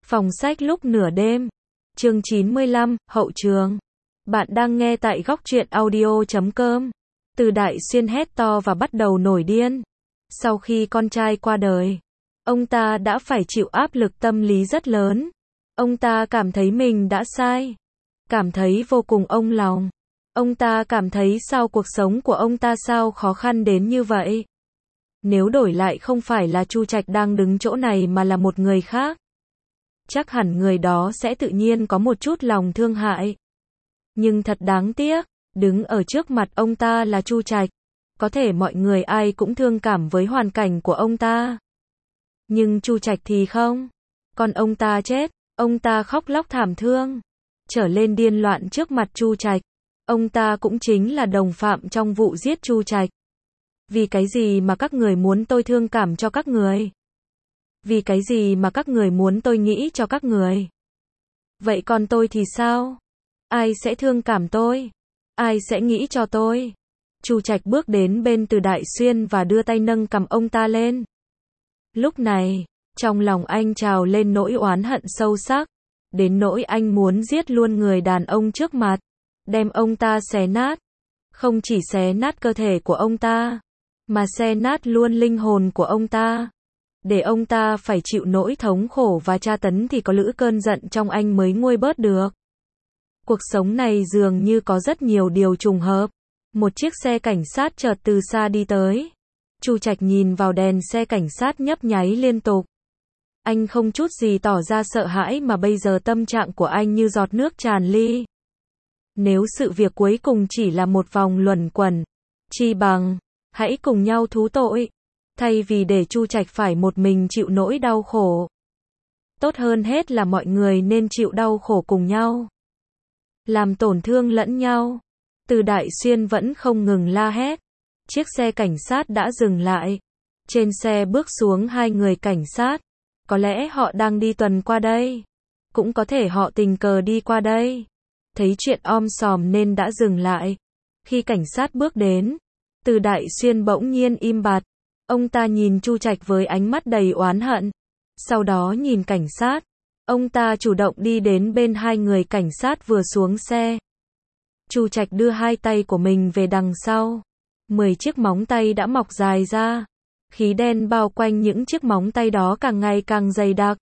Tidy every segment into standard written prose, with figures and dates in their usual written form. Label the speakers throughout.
Speaker 1: Phòng sách lúc nửa đêm. Chương 95, hậu trường. Bạn đang nghe tại góc truyện audio.com. Từ Đại Xuyên hét to và bắt đầu nổi điên. Sau khi con trai qua đời, ông ta đã phải chịu áp lực tâm lý rất lớn. Ông ta cảm thấy mình đã sai. Cảm thấy vô cùng ông lòng. Ông ta cảm thấy sao cuộc sống của ông ta sao khó khăn đến như vậy. Nếu đổi lại không phải là Chu Trạch đang đứng chỗ này mà là một người khác, chắc hẳn người đó sẽ tự nhiên có một chút lòng thương hại. Nhưng thật đáng tiếc, đứng ở trước mặt ông ta là Chu Trạch. Có thể mọi người ai cũng thương cảm với hoàn cảnh của ông ta. Nhưng Chu Trạch thì không. Còn ông ta chết, ông ta khóc lóc thảm thương, trở lên điên loạn trước mặt Chu Trạch. Ông ta cũng chính là đồng phạm trong vụ giết Chu Trạch. Vì cái gì mà các người muốn tôi thương cảm cho các người? Vì cái gì mà các người muốn tôi nghĩ cho các người? Vậy còn tôi thì sao? Ai sẽ thương cảm tôi? Ai sẽ nghĩ cho tôi? Chu Trạch bước đến bên Từ Đại Xuyên và đưa tay nâng cằm ông ta lên. Lúc này, trong lòng anh trào lên nỗi oán hận sâu sắc, đến nỗi anh muốn giết luôn người đàn ông trước mặt, đem ông ta xé nát. Không chỉ xé nát cơ thể của ông ta, mà xé nát luôn linh hồn của ông ta. Để ông ta phải chịu nỗi thống khổ và tra tấn thì có lữ cơn giận trong anh mới nguôi bớt được. Cuộc sống này dường như có rất nhiều điều trùng hợp. Một chiếc xe cảnh sát chợt từ xa đi tới. Chu Trạch nhìn vào đèn xe cảnh sát nhấp nháy liên tục. Anh không chút gì tỏ ra sợ hãi mà bây giờ tâm trạng của anh như giọt nước tràn ly. Nếu sự việc cuối cùng chỉ là một vòng luẩn quẩn, chi bằng hãy cùng nhau thú tội, thay vì để Chu Trạch phải một mình chịu nỗi đau khổ. Tốt hơn hết là mọi người nên chịu đau khổ cùng nhau, làm tổn thương lẫn nhau. Từ Đại Xuyên vẫn không ngừng la hét. Chiếc xe cảnh sát đã dừng lại. Trên xe bước xuống hai người cảnh sát. Có lẽ họ đang đi tuần qua đây. Cũng có thể họ tình cờ đi qua đây. Thấy chuyện om sòm nên đã dừng lại. Khi cảnh sát bước đến, Từ Đại Xuyên bỗng nhiên im bặt. Ông ta nhìn Chu Trạch với ánh mắt đầy oán hận. Sau đó nhìn cảnh sát. Ông ta chủ động đi đến bên hai người cảnh sát vừa xuống xe. Chu Trạch đưa hai tay của mình về đằng sau. 10 chiếc móng tay đã mọc dài ra. Khí đen bao quanh những chiếc móng tay đó càng ngày càng dày đặc.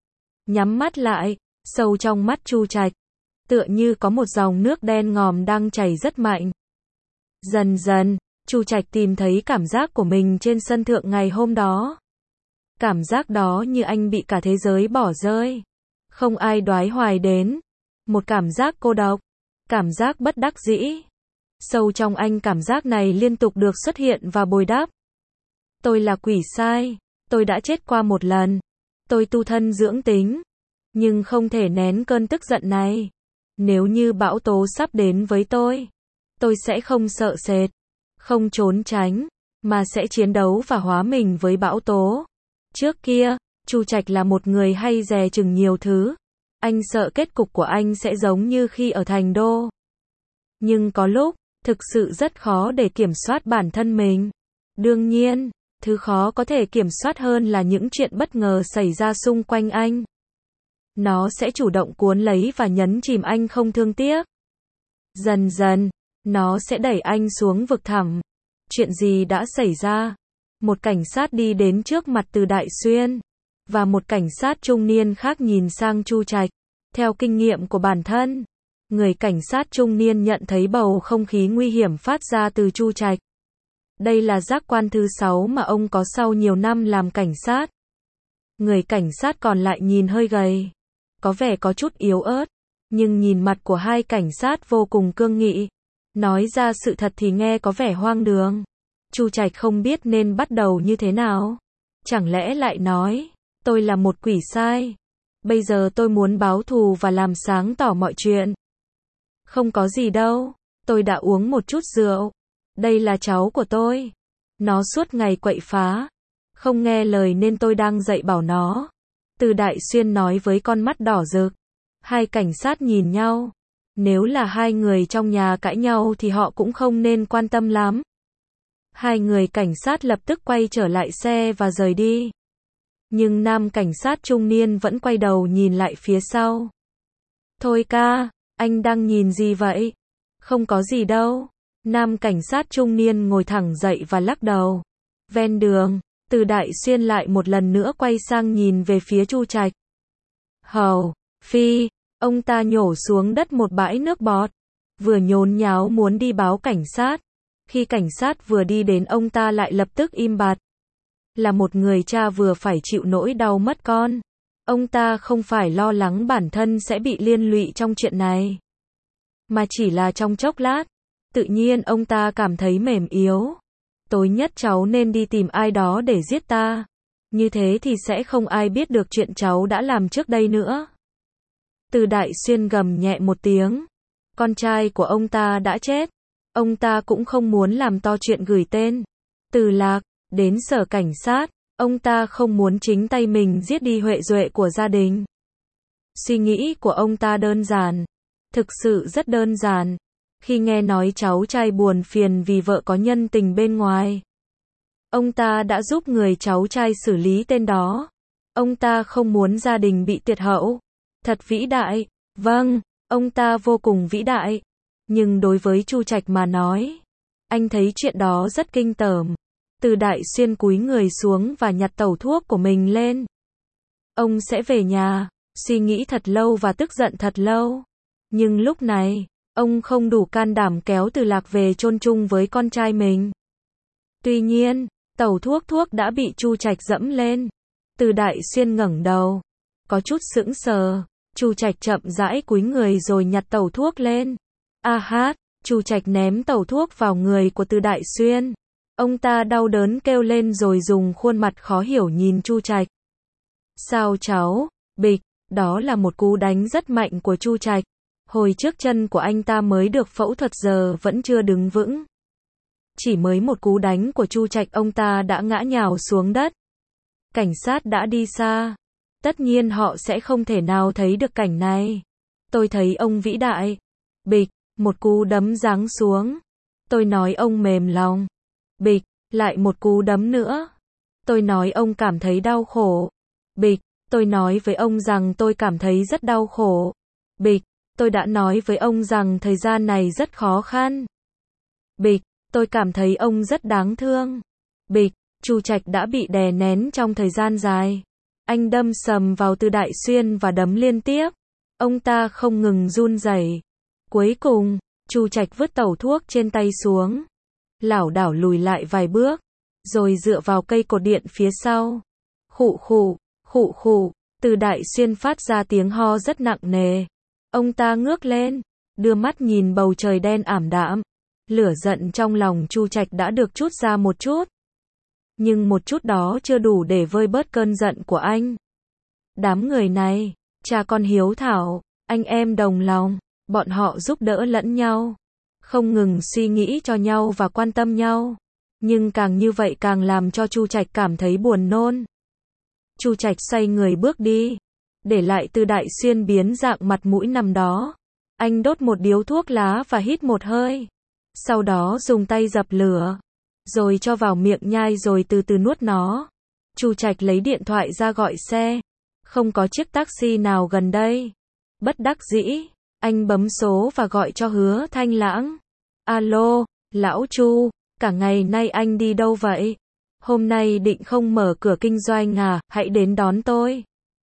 Speaker 1: Nhắm mắt lại, sâu trong mắt Chu Trạch, tựa như có một dòng nước đen ngòm đang chảy rất mạnh. Dần dần, Chu Trạch tìm thấy cảm giác của mình trên sân thượng ngày hôm đó. Cảm giác đó như anh bị cả thế giới bỏ rơi. Không ai đoái hoài đến. Một cảm giác cô độc. Cảm giác bất đắc dĩ. Sâu trong anh cảm giác này liên tục được xuất hiện và bồi đắp. Tôi là quỷ sai. Tôi đã chết qua một lần. Tôi tu thân dưỡng tính. Nhưng không thể nén cơn tức giận này. Nếu như bão tố sắp đến với tôi sẽ không sợ sệt, không trốn tránh, mà sẽ chiến đấu và hóa mình với bão tố. Trước kia, Chu Trạch là một người hay dè chừng nhiều thứ. Anh sợ kết cục của anh sẽ giống như khi ở thành đô. Nhưng có lúc, thực sự rất khó để kiểm soát bản thân mình. Đương nhiên, thứ khó có thể kiểm soát hơn là những chuyện bất ngờ xảy ra xung quanh anh. Nó sẽ chủ động cuốn lấy và nhấn chìm anh không thương tiếc. Dần dần, nó sẽ đẩy anh xuống vực thẳm. Chuyện gì đã xảy ra? Một cảnh sát đi đến trước mặt Từ Đại Xuyên, và một cảnh sát trung niên khác nhìn sang Chu Trạch. Theo kinh nghiệm của bản thân, người cảnh sát trung niên nhận thấy bầu không khí nguy hiểm phát ra từ Chu Trạch. Đây là giác quan thứ 6 mà ông có sau nhiều năm làm cảnh sát. Người cảnh sát còn lại nhìn hơi gầy, có vẻ có chút yếu ớt, nhưng nhìn mặt của hai cảnh sát vô cùng cương nghị. Nói ra sự thật thì nghe có vẻ hoang đường. Chu Trạch không biết nên bắt đầu như thế nào. Chẳng lẽ lại nói, tôi là một quỷ sai. Bây giờ tôi muốn báo thù và làm sáng tỏ mọi chuyện. Không có gì đâu, tôi đã uống một chút rượu. Đây là cháu của tôi. Nó suốt ngày quậy phá, không nghe lời nên tôi đang dạy bảo nó. Từ Đại Xuyên nói với con mắt đỏ rực. Hai cảnh sát nhìn nhau. Nếu là hai người trong nhà cãi nhau thì họ cũng không nên quan tâm lắm. Hai người cảnh sát lập tức quay trở lại xe và rời đi. Nhưng nam cảnh sát trung niên vẫn quay đầu nhìn lại phía sau. Thôi ca, anh đang nhìn gì vậy? Không có gì đâu. Nam cảnh sát trung niên ngồi thẳng dậy và lắc đầu. Ven đường, Từ Đại Xuyên lại một lần nữa quay sang nhìn về phía Chu Trạch. Hầu, Phi, ông ta nhổ xuống đất một bãi nước bọt. Vừa nhốn nháo muốn đi báo cảnh sát. Khi cảnh sát vừa đi đến ông ta lại lập tức im bặt. Là một người cha vừa phải chịu nỗi đau mất con. Ông ta không phải lo lắng bản thân sẽ bị liên lụy trong chuyện này. Mà chỉ là trong chốc lát. Tự nhiên ông ta cảm thấy mềm yếu. Tối nhất cháu nên đi tìm ai đó để giết ta. Như thế thì sẽ không ai biết được chuyện cháu đã làm trước đây nữa. Từ Đại Xuyên gầm nhẹ một tiếng. Con trai của ông ta đã chết. Ông ta cũng không muốn làm to chuyện gửi tên Từ Lạc đến sở cảnh sát. Ông ta không muốn chính tay mình giết đi huệ duệ của gia đình. Suy nghĩ của ông ta đơn giản. Thực sự rất đơn giản. Khi nghe nói cháu trai buồn phiền vì vợ có nhân tình bên ngoài, ông ta đã giúp người cháu trai xử lý tên đó. Ông ta không muốn gia đình bị tuyệt hậu. Thật vĩ đại. Vâng, ông ta vô cùng vĩ đại. Nhưng đối với Chu Trạch mà nói, anh thấy chuyện đó rất kinh tởm. Từ Đại Xuyên cúi người xuống và nhặt tẩu thuốc của mình lên. Ông sẽ về nhà, suy nghĩ thật lâu và tức giận thật lâu. Nhưng lúc này, ông không đủ can đảm kéo Từ Lạc về chôn chung với con trai mình. Tuy nhiên, tẩu thuốc đã bị Chu Trạch dẫm lên. Từ Đại Xuyên ngẩng đầu, có chút sững sờ. Chu Trạch chậm rãi cúi người rồi nhặt tẩu thuốc lên. A hát, Chu Trạch ném tẩu thuốc vào người của Từ Đại Xuyên. Ông ta đau đớn kêu lên rồi dùng khuôn mặt khó hiểu nhìn Chu Trạch. Sao cháu? Bịch, đó là một cú đánh rất mạnh của Chu Trạch. Hồi trước chân của anh ta mới được phẫu thuật giờ vẫn chưa đứng vững. Chỉ mới một cú đánh của Chu Trạch ông ta đã ngã nhào xuống đất. Cảnh sát đã đi xa. Tất nhiên họ sẽ không thể nào thấy được cảnh này. Tôi thấy ông vĩ đại. Bịch, một cú đấm giáng xuống. Tôi nói ông mềm lòng. Bịch, lại một cú đấm nữa. Tôi nói ông cảm thấy đau khổ. Bịch, tôi nói với ông rằng tôi cảm thấy rất đau khổ. Bịch, tôi đã nói với ông rằng thời gian này rất khó khăn. Bịch, tôi cảm thấy ông rất đáng thương. Bịch, Chu Trạch đã bị đè nén trong thời gian dài. Anh đâm sầm vào Từ Đại Xuyên và đấm liên tiếp. Ông ta không ngừng run rẩy. Cuối cùng, Chu Trạch vứt tẩu thuốc trên tay xuống. Lảo đảo lùi lại vài bước. Rồi dựa vào cây cột điện phía sau. Khụ khụ, khụ khụ. Từ Đại Xuyên phát ra tiếng ho rất nặng nề. Ông ta ngước lên, đưa mắt nhìn bầu trời đen ảm đạm. Lửa giận trong lòng Chu Trạch đã được trút ra một chút. Nhưng một chút đó chưa đủ để vơi bớt cơn giận của anh. Đám người này, cha con hiếu thảo, anh em đồng lòng, bọn họ giúp đỡ lẫn nhau. Không ngừng suy nghĩ cho nhau và quan tâm nhau. Nhưng càng như vậy càng làm cho Chu Trạch cảm thấy buồn nôn. Chu Trạch xoay người bước đi. Để lại Từ Đại Xuyên biến dạng mặt mũi nằm đó. Anh đốt một điếu thuốc lá và hít một hơi. Sau đó dùng tay dập lửa. Rồi cho vào miệng nhai rồi từ từ nuốt nó. Chu Trạch lấy điện thoại ra gọi xe. Không có chiếc taxi nào gần đây. Bất đắc dĩ, anh bấm số và gọi cho Hứa Thanh Lãng. Alo, lão Chu, cả ngày nay anh đi đâu vậy? Hôm nay định không mở cửa kinh doanh à, hãy đến đón tôi.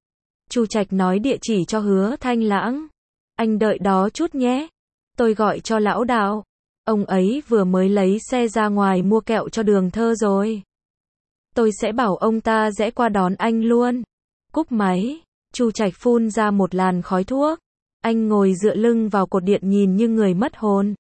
Speaker 1: Chu Trạch nói địa chỉ cho Hứa Thanh Lãng. Anh đợi đó chút nhé. Tôi gọi cho lão Đạo. Ông ấy vừa mới lấy xe ra ngoài mua kẹo cho Đường Thơ rồi. Tôi sẽ bảo ông ta rẽ qua đón anh luôn. Cúp máy, Chu Trạch phun ra một làn khói thuốc. Anh ngồi dựa lưng vào cột điện nhìn như người mất hồn.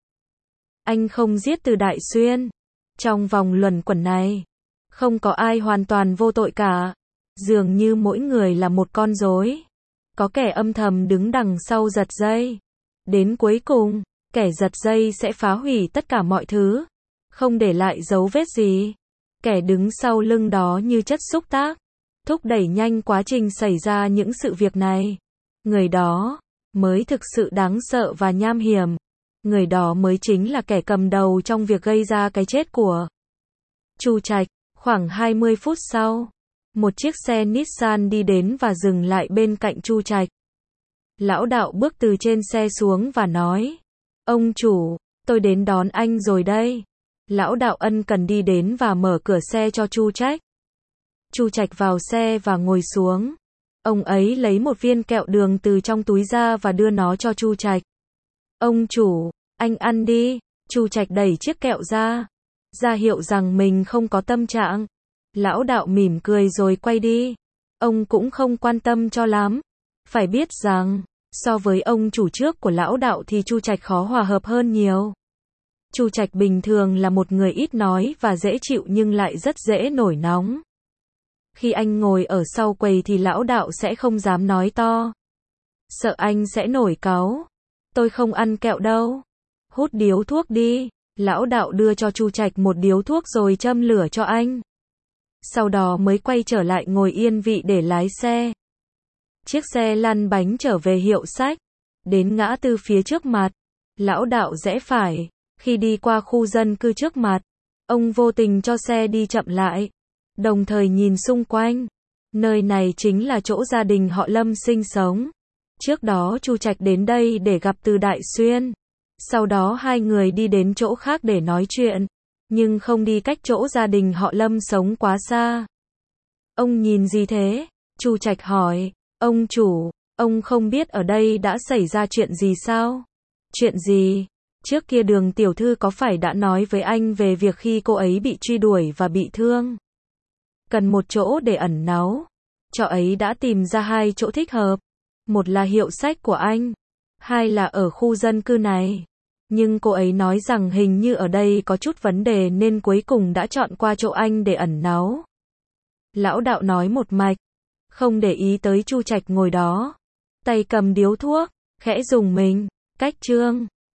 Speaker 1: Anh không giết Từ Đại Xuyên. Trong vòng luẩn quẩn này, không có ai hoàn toàn vô tội cả. Dường như mỗi người là một con rối. Có kẻ âm thầm đứng đằng sau giật dây. Đến cuối cùng, kẻ giật dây sẽ phá hủy tất cả mọi thứ. Không để lại dấu vết gì. Kẻ đứng sau lưng đó như chất xúc tác. Thúc đẩy nhanh quá trình xảy ra những sự việc này. Người đó mới thực sự đáng sợ và nham hiểm. Người đó mới chính là kẻ cầm đầu trong việc gây ra cái chết của Chu Trạch. Khoảng 20 phút sau, một chiếc xe Nissan đi đến và dừng lại bên cạnh Chu Trạch. Lão đạo bước từ trên xe xuống và nói, ông chủ, tôi đến đón anh rồi đây. Lão đạo ân cần đi đến và mở cửa xe cho Chu Trạch. Chu Trạch vào xe và ngồi xuống. Ông ấy lấy một viên kẹo đường từ trong túi ra và đưa nó cho Chu Trạch. Ông chủ, anh ăn đi. Chu Trạch đẩy chiếc kẹo ra hiệu rằng mình không có tâm trạng. Lão đạo mỉm cười rồi quay đi. Ông cũng không quan tâm cho lắm. Phải biết rằng, so với ông chủ trước của lão đạo thì Chu Trạch khó hòa hợp hơn nhiều. Chu Trạch bình thường là một người ít nói và dễ chịu nhưng lại rất dễ nổi nóng. Khi anh ngồi ở sau quầy thì lão đạo sẽ không dám nói to. Sợ anh sẽ nổi cáu. Tôi không ăn kẹo đâu. Hút điếu thuốc đi. Lão đạo đưa cho Chu Trạch một điếu thuốc rồi châm lửa cho anh. Sau đó mới quay trở lại ngồi yên vị để lái xe. Chiếc xe lăn bánh trở về hiệu sách. Đến ngã tư phía trước mặt. Lão đạo rẽ phải. Khi đi qua khu dân cư trước mặt, ông vô tình cho xe đi chậm lại. Đồng thời nhìn xung quanh. Nơi này chính là chỗ gia đình họ Lâm sinh sống. Trước đó Chu Trạch đến đây để gặp Từ Đại Xuyên. Sau đó hai người đi đến chỗ khác để nói chuyện. Nhưng không đi cách chỗ gia đình họ Lâm sống quá xa. Ông nhìn gì thế? Chu Trạch hỏi. Ông chủ, ông không biết ở đây đã xảy ra chuyện gì sao? Chuyện gì? Trước kia Đường tiểu thư có phải đã nói với anh về việc khi cô ấy bị truy đuổi và bị thương? Cần một chỗ để ẩn náu. Chỗ ấy đã tìm ra hai chỗ thích hợp. Một là hiệu sách của anh. Hai là ở khu dân cư này. Nhưng cô ấy nói rằng hình như ở đây có chút vấn đề nên cuối cùng đã chọn qua chỗ anh để ẩn náu. Lão đạo nói một mạch. Không để ý tới Chu Trạch ngồi đó. Tay cầm điếu thuốc. Khẽ dùng mình. Cách chương